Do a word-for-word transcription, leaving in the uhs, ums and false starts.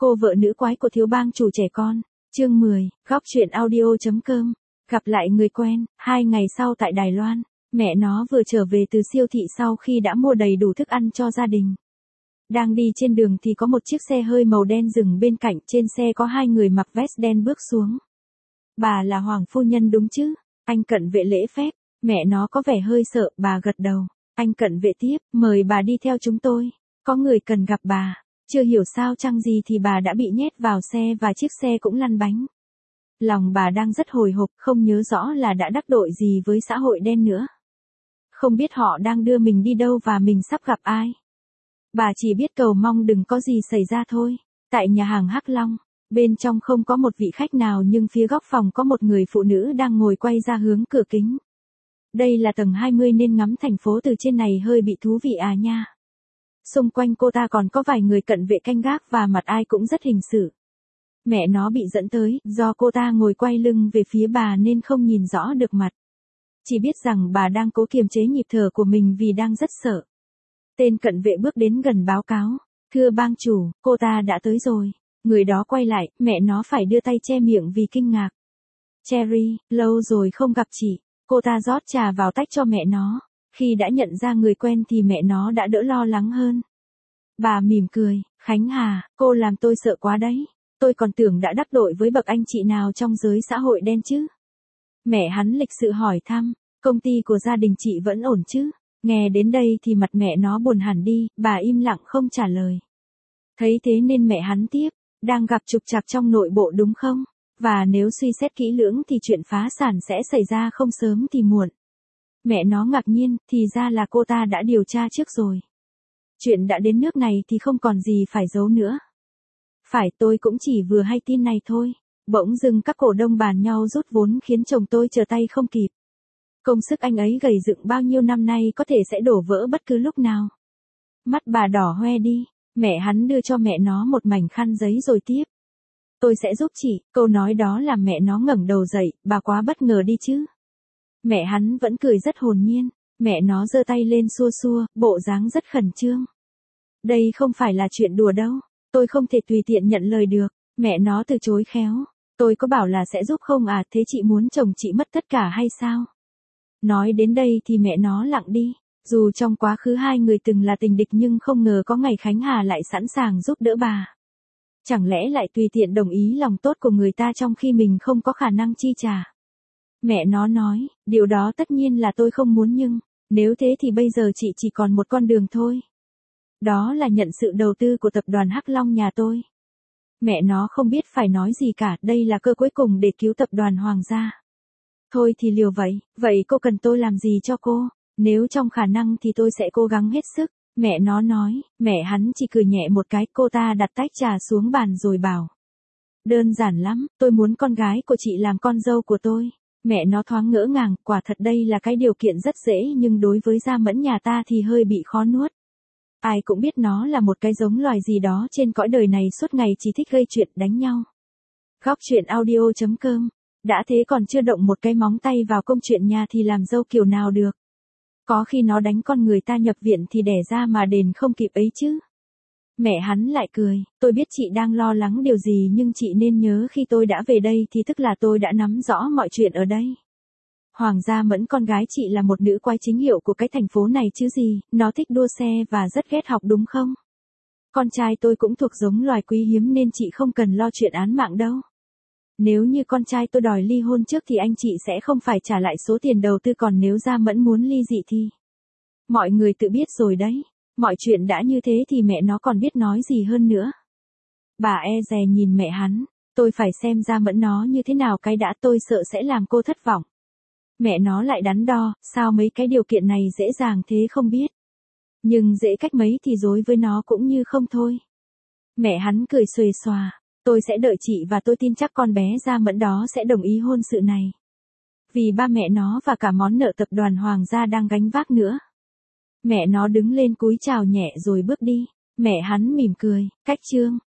Cô vợ nữ quái của thiếu bang chủ trẻ con. Chương mười, góc truyện audio.com. Gặp lại người quen, hai ngày sau tại Đài Loan, mẹ nó vừa trở về từ siêu thị sau khi đã mua đầy đủ thức ăn cho gia đình. Đang đi trên đường thì có một chiếc xe hơi màu đen dừng bên cạnh, trên xe có hai người mặc vest đen bước xuống. Bà là Hoàng phu nhân đúng chứ? Anh cận vệ lễ phép, mẹ nó có vẻ hơi sợ, bà gật đầu. Anh cận vệ tiếp, mời bà đi theo chúng tôi. Có người cần gặp bà. Chưa hiểu sao chăng gì thì bà đã bị nhét vào xe và chiếc xe cũng lăn bánh. Lòng bà đang rất hồi hộp, không nhớ rõ là đã đắc tội gì với xã hội đen nữa. Không biết họ đang đưa mình đi đâu và mình sắp gặp ai. Bà chỉ biết cầu mong đừng có gì xảy ra thôi. Tại nhà hàng Hắc Long, bên trong không có một vị khách nào nhưng phía góc phòng có một người phụ nữ đang ngồi quay ra hướng cửa kính. Đây là tầng hai mươi nên ngắm thành phố từ trên này hơi bị thú vị à nha. Xung quanh cô ta còn có vài người cận vệ canh gác và mặt ai cũng rất hình sự. Mẹ nó bị dẫn tới, do cô ta ngồi quay lưng về phía bà nên không nhìn rõ được mặt. Chỉ biết rằng bà đang cố kiềm chế nhịp thở của mình vì đang rất sợ. Tên cận vệ bước đến gần báo cáo. Thưa bang chủ, cô ta đã tới rồi. Người đó quay lại, mẹ nó phải đưa tay che miệng vì kinh ngạc. Cherry, lâu rồi không gặp chị. Cô ta rót trà vào tách cho mẹ nó. Khi đã nhận ra người quen thì mẹ nó đã đỡ lo lắng hơn. Bà mỉm cười, Khánh Hà, cô làm tôi sợ quá đấy. Tôi còn tưởng đã đắc tội với bậc anh chị nào trong giới xã hội đen chứ. Mẹ hắn lịch sự hỏi thăm, công ty của gia đình chị vẫn ổn chứ? Nghe đến đây thì mặt mẹ nó buồn hẳn đi, bà im lặng không trả lời. Thấy thế nên mẹ hắn tiếp, đang gặp trục trặc trong nội bộ đúng không? Và nếu suy xét kỹ lưỡng thì chuyện phá sản sẽ xảy ra không sớm thì muộn. Mẹ nó ngạc nhiên, thì ra là cô ta đã điều tra trước rồi. Chuyện đã đến nước này thì không còn gì phải giấu nữa. Phải, tôi cũng chỉ vừa hay tin này thôi. Bỗng dưng các cổ đông bàn nhau rút vốn khiến chồng tôi trở tay không kịp. Công sức anh ấy gầy dựng bao nhiêu năm nay có thể sẽ đổ vỡ bất cứ lúc nào. Mắt bà đỏ hoe đi, mẹ hắn đưa cho mẹ nó một mảnh khăn giấy rồi tiếp. Tôi sẽ giúp chị, câu nói đó làm mẹ nó ngẩng đầu dậy, bà quá bất ngờ đi chứ. Mẹ hắn vẫn cười rất hồn nhiên, mẹ nó giơ tay lên xua xua, bộ dáng rất khẩn trương. Đây không phải là chuyện đùa đâu, tôi không thể tùy tiện nhận lời được, mẹ nó từ chối khéo. Tôi có bảo là sẽ giúp không à, thế chị muốn chồng chị mất tất cả hay sao? Nói đến đây thì mẹ nó lặng đi, dù trong quá khứ hai người từng là tình địch nhưng không ngờ có ngày Khánh Hà lại sẵn sàng giúp đỡ bà. Chẳng lẽ lại tùy tiện đồng ý lòng tốt của người ta trong khi mình không có khả năng chi trả? Mẹ nó nói, điều đó tất nhiên là tôi không muốn nhưng, nếu thế thì bây giờ chị chỉ còn một con đường thôi. Đó là nhận sự đầu tư của tập đoàn Hắc Long nhà tôi. Mẹ nó không biết phải nói gì cả, đây là cơ cuối cùng để cứu tập đoàn Hoàng gia. Thôi thì liều vậy, vậy cô cần tôi làm gì cho cô? Nếu trong khả năng thì tôi sẽ cố gắng hết sức. Mẹ nó nói, mẹ hắn chỉ cười nhẹ một cái, cô ta đặt tách trà xuống bàn rồi bảo. Đơn giản lắm, tôi muốn con gái của chị làm con dâu của tôi. Mẹ nó thoáng ngỡ ngàng, quả thật đây là cái điều kiện rất dễ nhưng đối với Gia Mẫn nhà ta thì hơi bị khó nuốt. Ai cũng biết nó là một cái giống loài gì đó trên cõi đời này suốt ngày chỉ thích gây chuyện đánh nhau. Góc truyện audio.com. Đã thế còn chưa động một cái móng tay vào công chuyện nhà thì làm dâu kiểu nào được. Có khi nó đánh con người ta nhập viện thì đẻ ra mà đền không kịp ấy chứ. Mẹ hắn lại cười, tôi biết chị đang lo lắng điều gì nhưng chị nên nhớ khi tôi đã về đây thì tức là tôi đã nắm rõ mọi chuyện ở đây. Hoàng Gia Mẫn con gái chị là một nữ quái chính hiệu của cái thành phố này chứ gì, nó thích đua xe và rất ghét học đúng không? Con trai tôi cũng thuộc giống loài quý hiếm nên chị không cần lo chuyện án mạng đâu. Nếu như con trai tôi đòi ly hôn trước thì anh chị sẽ không phải trả lại số tiền đầu tư, còn nếu Gia Mẫn muốn ly dị thì... Mọi người tự biết rồi đấy, mọi chuyện đã như thế thì mẹ nó còn biết nói gì hơn nữa. Bà e dè nhìn mẹ hắn, tôi phải xem Gia Mẫn nó như thế nào cái đã, tôi sợ sẽ làm cô thất vọng. Mẹ nó lại đắn đo, sao mấy cái điều kiện này dễ dàng thế không biết. Nhưng dễ cách mấy thì dối với nó cũng như không thôi. Mẹ hắn cười xuề xòa. Tôi sẽ đợi chị và tôi tin chắc con bé Gia Mẫn đó sẽ đồng ý hôn sự này. Vì ba mẹ nó và cả món nợ tập đoàn Hoàng gia đang gánh vác nữa. Mẹ nó đứng lên cúi chào nhẹ rồi bước đi. Mẹ hắn mỉm cười, cách chương.